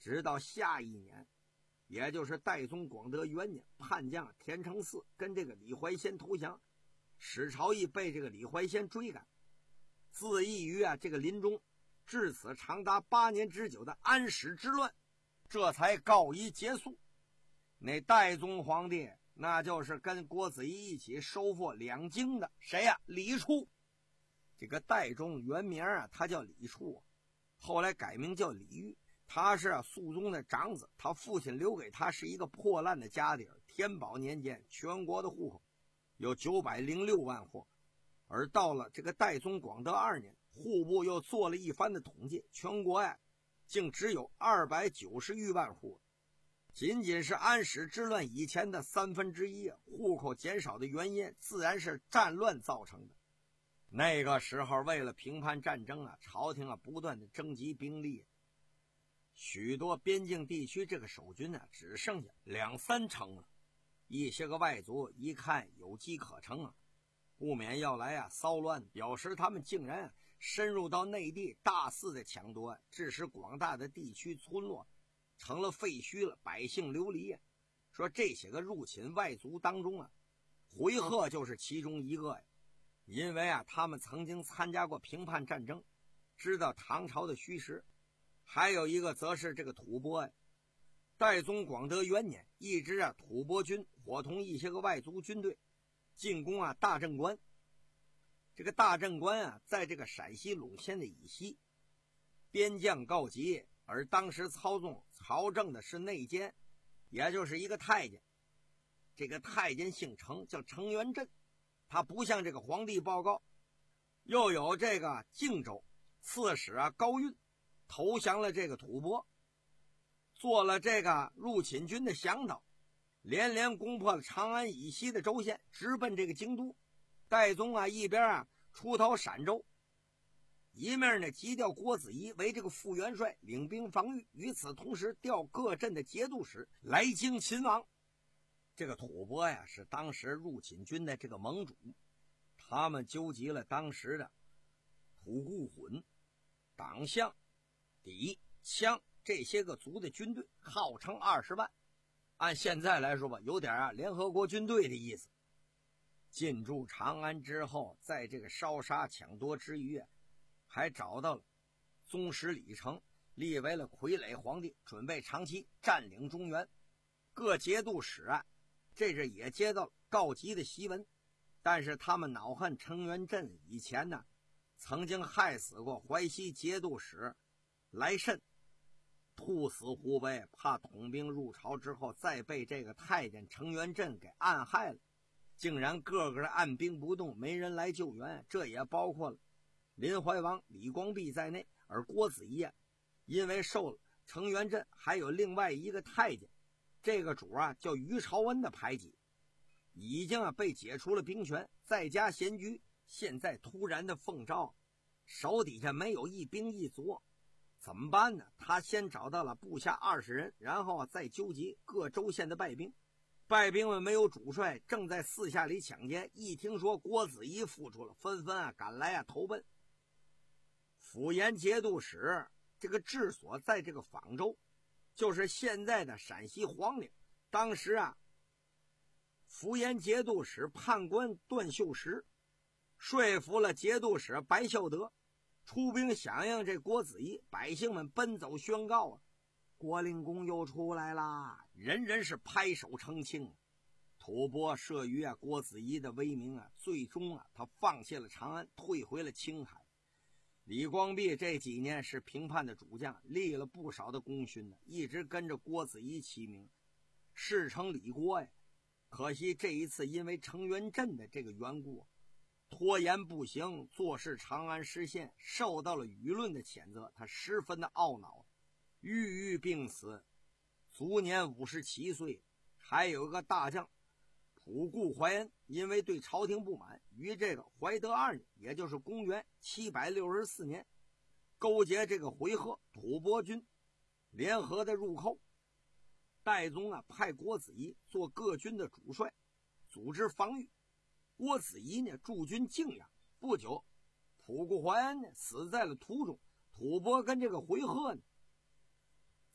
直到下一年，也就是代宗广德元年，叛将田承嗣跟这个李怀仙投降，史朝义被这个李怀仙追赶，自缢于啊这个林中，至此长达八年之久的安史之乱，这才告一结束。那代宗皇帝，那就是跟郭子仪一起收复两京的谁呀、啊？李处。这个代宗原名啊，他叫李处，后来改名叫李煜。他是啊肃宗的长子，他父亲留给他是一个破烂的家底儿。天宝年间，全国的户口有九百零六万户，而到了这个代宗广德二年，户部又做了一番的统计，全国呀、啊、竟只有二百九十余万户，仅仅是安史之乱以前的三分之一。户口减少的原因自然是战乱造成的。那个时候为了平叛战争啊，朝廷啊不断的征集兵力，许多边境地区这个守军啊只剩下两三成了。一些个外族一看有机可乘啊，不免要来啊骚乱，表示他们竟然、啊、深入到内地，大肆的抢夺，致使广大的地区村落成了废墟了，百姓流离、啊、说这些个入侵外族当中啊，回纥就是其中一个呀。因为啊他们曾经参加过平叛战争，知道唐朝的虚实。还有一个则是这个吐蕃呀。代宗广德元年，一支啊吐蕃军伙同一些个外族军队进攻啊大镇关。这个大镇关啊在这个陕西陇县的以西，边将告急，而当时操纵朝政的是内监，也就是一个太监。这个太监姓程，叫程元振，他不向这个皇帝报告。又有这个靖州刺史啊高运投降了这个吐蕃，做了这个入侵军的向导，连连攻破了长安以西的州县，直奔这个京都。代宗啊一边啊出逃陕州，一面呢急调郭子仪为这个副元帅，领兵防御。与此同时，调各镇的节度使来京勤王。这个吐蕃呀是当时入侵军的这个盟主，他们纠集了当时的吐谷浑、党项、氐、羌这些个族的军队，号称二十万。按现在来说吧，有点啊联合国军队的意思。进驻长安之后，在这个烧杀抢夺之余，还找到了宗室李成，立为了傀儡皇帝，准备长期占领中原。各节度使啊，这是也接到了告急的檄文，但是他们恼恨程元振以前呢，曾经害死过淮西节度使来慎，兔死狐悲，怕统兵入朝之后再被这个太监程元振给暗害了，竟然个个按兵不动，没人来救援。这也包括了林怀王李光弼在内。而郭子仪啊，因为受了程元振还有另外一个太监，这个主啊叫于朝恩的排挤，已经啊被解除了兵权，在家闲居。现在突然的奉诏，手底下没有一兵一卒，怎么办呢？他先找到了部下二十人，然后啊再纠集各州县的败兵。败兵们没有主帅，正在四下里抢劫，一听说郭子仪复出了，纷纷啊赶来啊投奔。府盐节度使这个治所在这个枋州，就是现在的陕西黄陵。当时啊府盐节度使判官段秀实说服了节度使白孝德，出兵响应这郭子仪。百姓们奔走宣告啊，郭令公又出来啦，人人是拍手称庆。吐蕃慑于啊郭子仪的威名啊，最终啊他放弃了长安，退回了青海。李光弼这几年是平叛的主将，立了不少的功勋呢，一直跟着郭子仪齐名，世称李郭呀。可惜这一次因为程元振的这个缘故，拖延不行，坐视长安失陷，受到了舆论的谴责，他十分的懊恼，郁郁病死，卒年五十七岁。还有一个大将仆固怀恩，因为对朝廷不满，于这个怀德二年，也就是公元七百六十四年，勾结这个回纥吐蕃军，联合的入寇。代宗啊派郭子仪做各军的主帅，组织防御。郭子仪呢驻军泾阳，不久仆固怀恩呢死在了途中。吐蕃跟这个回纥呢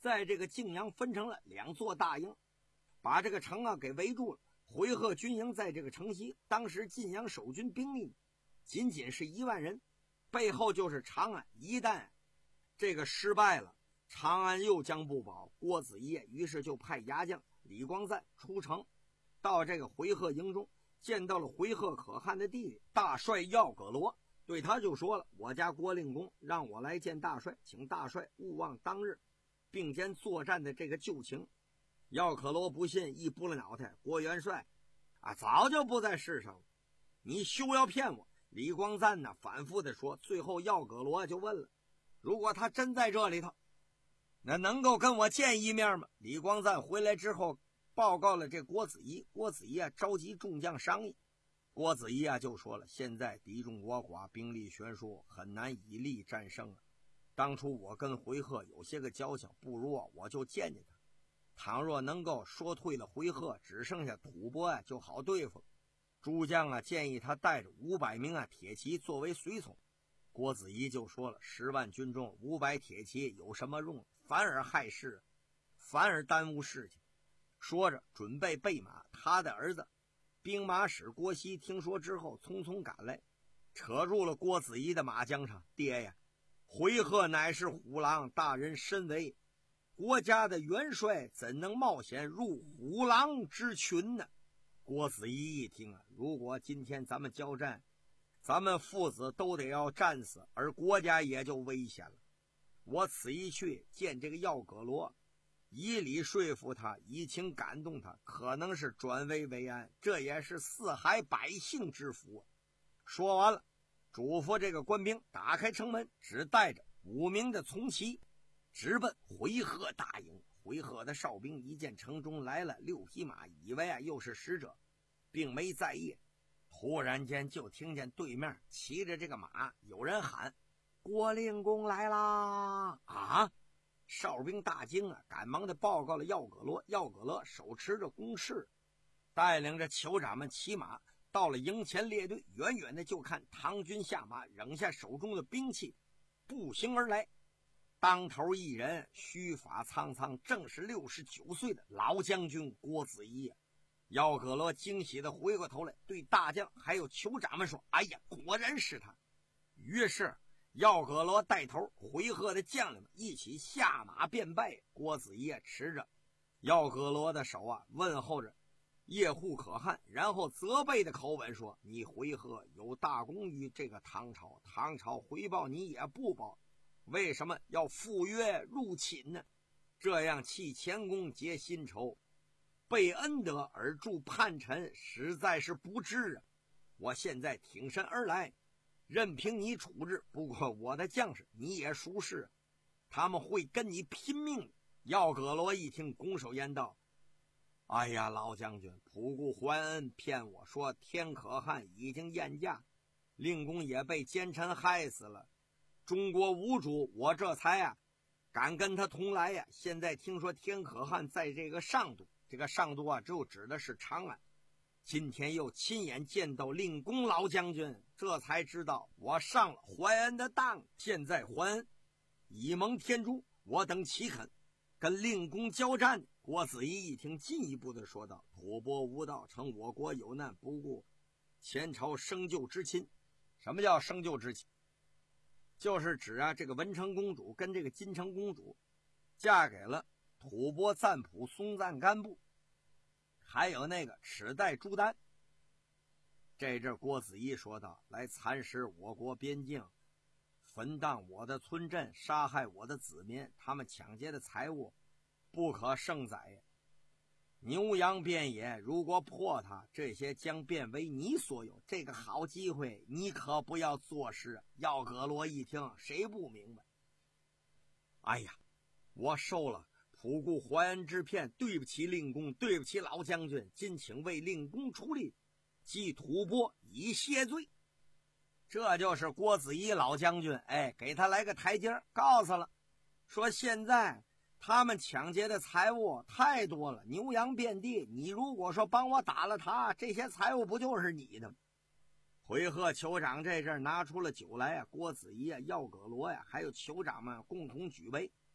在这个泾阳分成了两座大营，把这个城啊给围住了。回纥军营在这个城西，当时晋阳守军兵力仅仅是一万人，背后就是长安。一旦这个失败了，长安又将不保。郭子仪于是就派牙将李光赞出城，到这个回纥营中，见到了回纥可汗的弟弟大帅耀葛罗，对他就说了：我家郭令公让我来见大帅，请大帅勿忘当日并肩作战的这个旧情。耀可罗不信，一拨了脑袋：郭元帅啊，早就不在世上了，你休要骗我。李光赞呢反复的说。最后耀可罗就问了：如果他真在这里头，那能够跟我见一面吗？李光赞回来之后报告了这郭子仪，郭子仪啊召集众将商议。郭子仪啊就说了：现在敌众我寡，兵力悬殊，很难以力战胜啊。当初我跟回纥有些个交情，不如啊我就见见他，倘若能够说退了回纥，只剩下吐蕃啊就好对付了。诸将啊建议他带着五百名啊铁骑作为随从。郭子仪就说了：十万军中五百铁骑有什么用？反而害事，反而耽误事情。说着准备备马，他的儿子兵马使郭熙听说之后匆匆赶来，扯住了郭子仪的马缰上：爹呀，回纥乃是虎狼，大人身为国家的元帅，怎能冒险入虎狼之群呢？郭子仪一听啊，如果今天咱们交战，咱们父子都得要战死，而国家也就危险了。我此一去见这个耀葛罗，以理说服他，以情感动他，可能是转危为安，这也是四海百姓之福。说完了，嘱咐这个官兵打开城门，只带着五名的从骑直奔回纥大营。回纥的哨兵一见城中来了六匹马，以为啊又是使者，并没在意。突然间就听见对面骑着这个马有人喊：郭令公来啦！啊！哨兵大惊啊，赶忙的报告了耀葛罗。耀葛罗手持着弓矢，带领着酋长们骑马到了营前列队，远远的就看唐军下马，扔下手中的兵器，步行而来。当头一人须发苍苍，正是六十九岁的老将军郭子仪。耀葛罗惊喜的回过头来，对大将还有酋长们说：哎呀，果然是他。于是耀葛罗带头，回纥的将领们一起下马便拜。郭子仪持着耀葛罗的手啊，问候着叶护可汗，然后责备的口吻说：你回纥有大功于这个唐朝，唐朝回报你也不报，为什么要赴约入侵呢？这样弃前功结新仇，被恩德而助叛臣，实在是不智啊！我现在挺身而来，任凭你处置，不过我的将士你也熟识，他们会跟你拼命的。耀葛罗一听，拱手言道：哎呀，老将军，仆固还恩，骗我说天可汗已经宴驾，令公也被奸臣害死了，中国无主，我这才啊敢跟他同来呀。现在听说天可汗在这个上都，这个上都啊就指的是长安，今天又亲眼见到令公老将军，这才知道我上了还恩的当。现在还恩，以蒙天诛，我等岂肯跟令公交战？郭子仪一听，进一步的说道：吐蕃无道，趁我国有难，不顾前朝生旧之亲。什么叫生旧之亲？就是指啊这个文成公主跟这个金城公主嫁给了吐蕃赞普松赞干布，还有那个齿代朱丹。这阵郭子仪说道：来蚕食我国边境，焚荡我的村镇，杀害我的子民，他们抢劫的财物不可胜载，牛羊遍野，如果破它，这些将变为你所有。这个好机会，你可不要坐视。耀葛罗一听，谁不明白？哎呀，我受了仆固还恩之骗，对不起令公，对不起老将军，今请为令公出力，祭吐蕃以谢罪。这就是郭子仪老将军，哎，给他来个台阶，告诉了，说现在他们抢劫的财物太多了，牛羊遍地，你如果说帮我打了他，这些财物不就是你的吗？回纥酋长这阵拿出了酒来啊，郭子仪啊、耀葛罗呀、啊，还有酋长们共同举杯。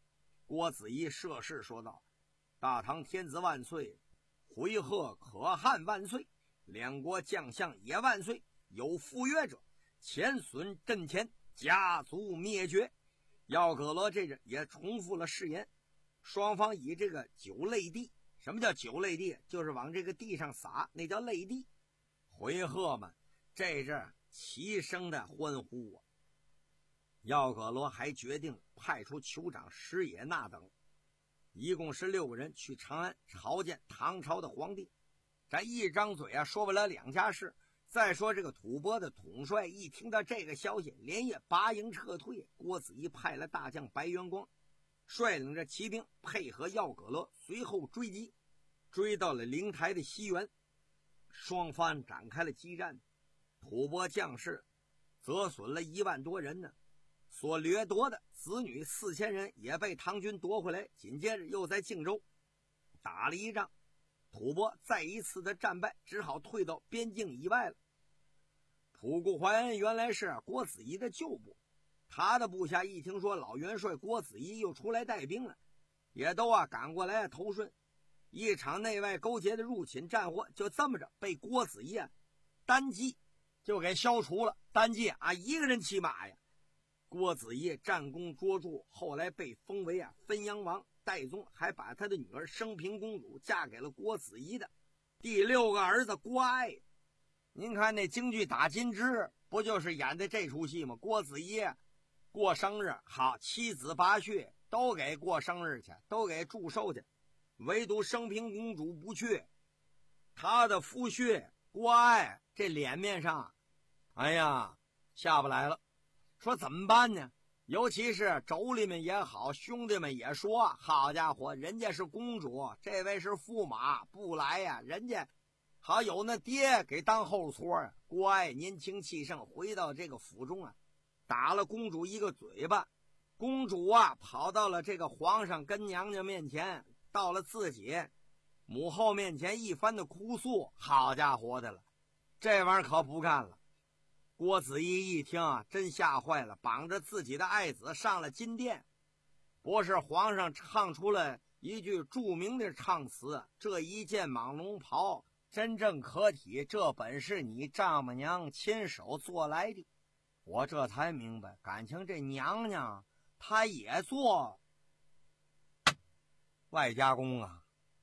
郭子仪射誓说道：“大唐天子万岁，回纥可汗万岁，两国将相也万岁，有赴约者，前损阵前，家族灭绝。”耀葛罗这人也重复了誓言，双方以这个酒泪地，什么叫酒泪地？就是往这个地上撒，那叫泪地。回纥们这阵齐声的欢呼啊！耀葛罗还决定派出酋长石野那等，一共是六个人去长安朝见唐朝的皇帝。这一张嘴啊，说不了两家事。再说这个吐蕃的统帅一听到这个消息，连夜拔营撤退。郭子仪派了大将白元光，率领着骑兵配合耀葛罗，随后追击，追到了灵台的西园。双方展开了激战，吐蕃将士折损了一万多人呢，所掠夺的子女四千人也被唐军夺回来。紧接着又在靖州打了一仗，吐蕃再一次的战败，只好退到边境以外了。吐谷怀恩原来是郭子仪的旧部，他的部下一听说老元帅郭子仪又出来带兵了，也都啊赶过来投顺。一场内外勾结的入侵战祸就这么着被郭子仪啊单骑就给消除了。单骑啊一个人骑马呀。郭子仪战功卓著，后来被封为啊汾阳王。代宗还把他的女儿升平公主嫁给了郭子仪的第六个儿子郭爱。您看那京剧打金枝不就是演的这出戏吗？郭子仪过生日，好，七子八婿都给过生日去，都给祝寿去，唯独升平公主不去。他的夫婿郭爱这脸面上哎呀下不来了，说怎么办呢？尤其是妯娌们也好，兄弟们也说，好家伙，人家是公主，这位是驸马，不来呀，人家好有那爹给当后搓啊。郭爱年轻气盛，回到这个府中啊，打了公主一个嘴巴。公主啊跑到了这个皇上跟娘娘面前，到了自己母后面前一番的哭诉，好家伙的了，这玩意儿可不干了。郭子仪一听啊，真吓坏了，绑着自己的爱子上了金殿。不是皇上唱出了一句著名的唱词：“这一件蟒龙袍，真正可体，这本是你丈母娘亲手做来的。”我这才明白，感情这娘娘她也做外加工啊。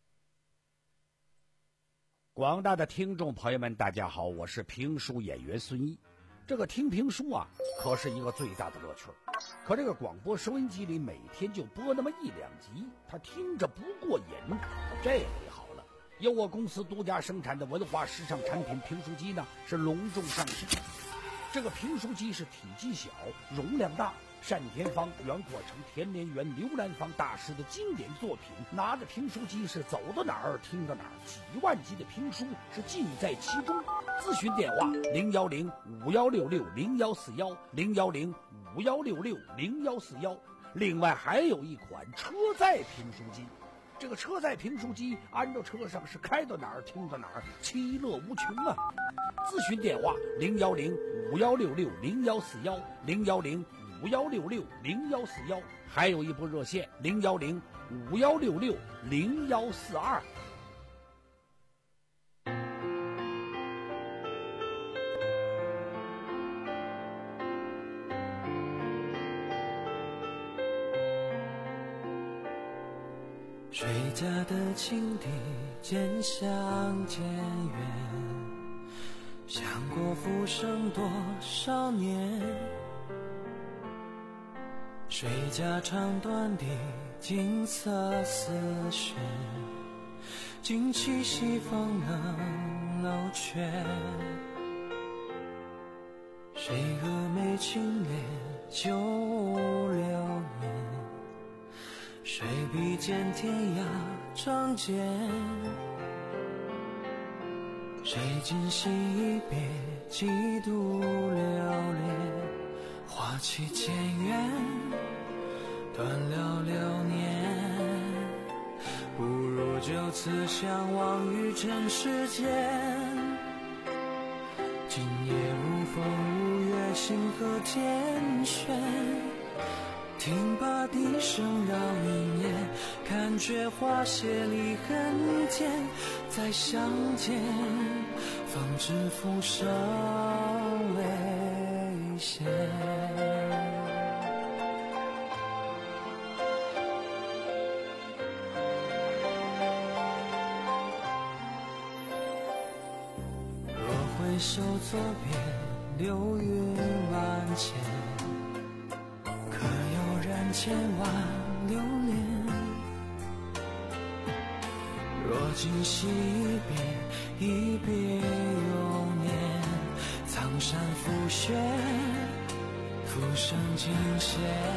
广大的听众朋友们，大家好，我是评书演员孙一。这个听评书啊，可是一个最大的乐趣。可这个广播收音机里每天就播那么一两集，他听着不过瘾。这回好了，由我公司独家生产的文化时尚产品评书机呢，是隆重上市。这个评书机是体积小，容量大，单田芳、袁阔成、田连元、刘兰芳大师的经典作品。拿着评书机是走到哪儿听到哪儿，几万集的评书是尽在其中。咨询电话零幺零五幺六六零幺四幺零幺零五幺六六零幺四幺。另外还有一款车载评书机，这个车载评书机安到车上是开到哪儿听到哪儿，其乐无穷啊！咨询电话零幺零五幺六六零幺四幺零幺零五幺六六零幺四幺，还有一部热线零幺零五幺六六零幺四二。 谁家的青笛渐响渐远，响过浮生多少年。谁家唱断的金色丝弦，惊起西风能楼阙。谁峨眉清脸旧流年，谁比肩天涯仗剑？谁今夕一别几度流连？花期渐远，断了流年。不如就此相忘于尘世间。今夜无风无月，星河天悬。听罢笛声绕云烟。 感觉花谢离恨天，再相见，方知浮生危险。若回首作别，流云万千，可有人千万留恋？若今夕一别，一别又年，苍山覆雪，浮生尽现。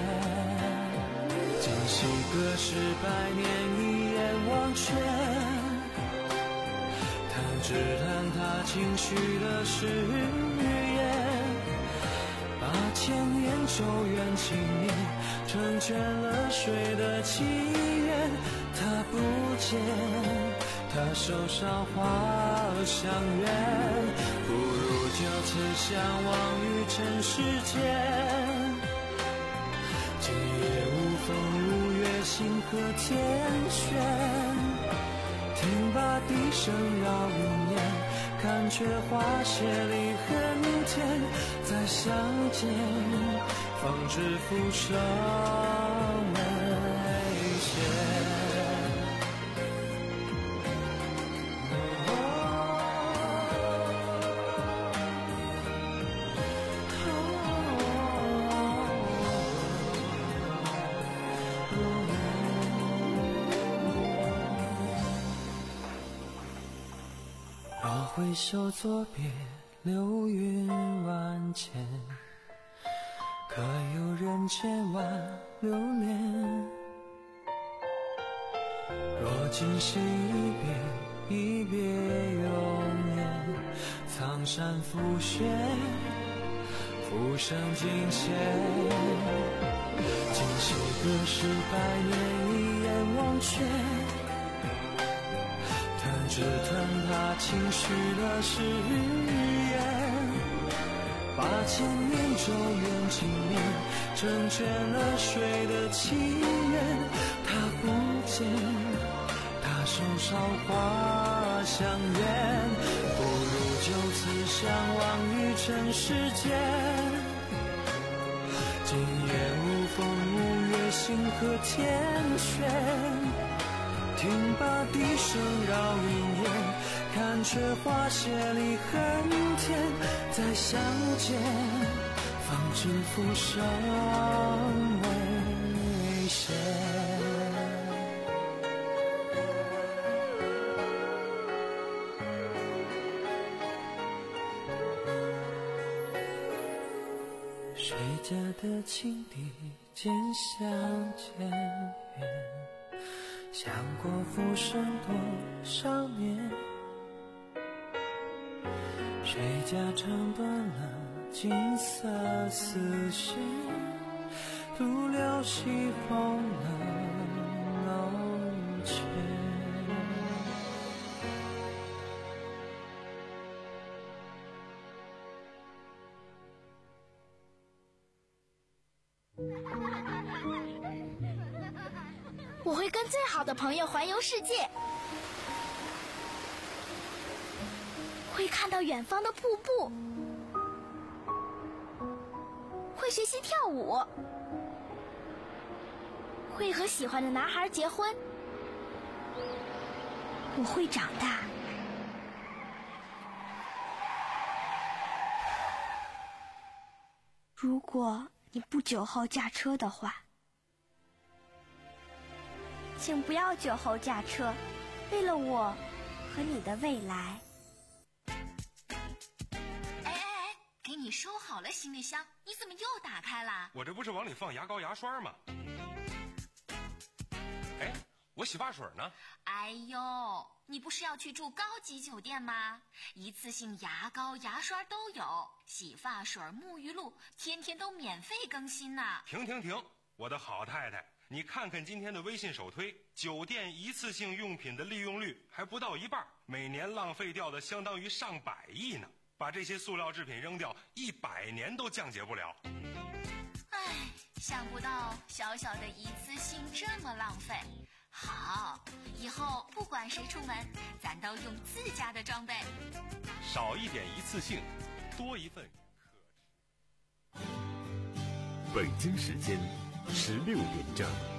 今夕隔世百年，一眼忘却，弹指弹他轻许的誓言，把千年咒怨情念成全了谁的祈愿。他不见，他手上花相约，不如就此相忘于尘世间。今夜无风无月，星河天悬，听罢笛声绕云烟，看却花谢离恨天，再相见，方知浮生危险。回首作别，流云万千，可有人千万留恋？若今夕一别，一别又年，苍山覆雪，浮生尽现。今夕隔世百年，一眼忘却，弹指弹他轻许的誓言，把千年咒怨情念成全了谁的祈愿。他不见，他手上花相约，不如就此相忘于尘世间。今夜无风无月，星河天悬，听罢笛声绕云烟，看却花谢离恨天，再相见，方知浮生危险。谁家的青笛渐相渐远，想过浮生多少年，谁家唱断了金色丝线，独留西风冷楼阙。 我会跟最好的朋友环游世界，会看到远方的瀑布，会学习跳舞，会和喜欢的男孩结婚。我会长大。如果你不久后驾车的话，请不要酒后驾车，为了我和你的未来。 哎哎哎，给你收好了行李箱，你怎么又打开了？ 我这不是往里放牙膏牙刷吗？哎，我洗发水呢？ 哎呦，你不是要去住高级酒店吗？一次性牙膏牙刷都有，洗发水沐浴露天天都免费更新呢。 停停停，我的好太太，你看看今天的微信首推，酒店一次性用品的利用率还不到一半，每年浪费掉的相当于上百亿呢。把这些塑料制品扔掉，一百年都降解不了。 唉，想不到小小的一次性这么浪费。 好，以后不管谁出门，咱都用自家的装备。 少一点一次性，多一份可持。 北京时间十六点整。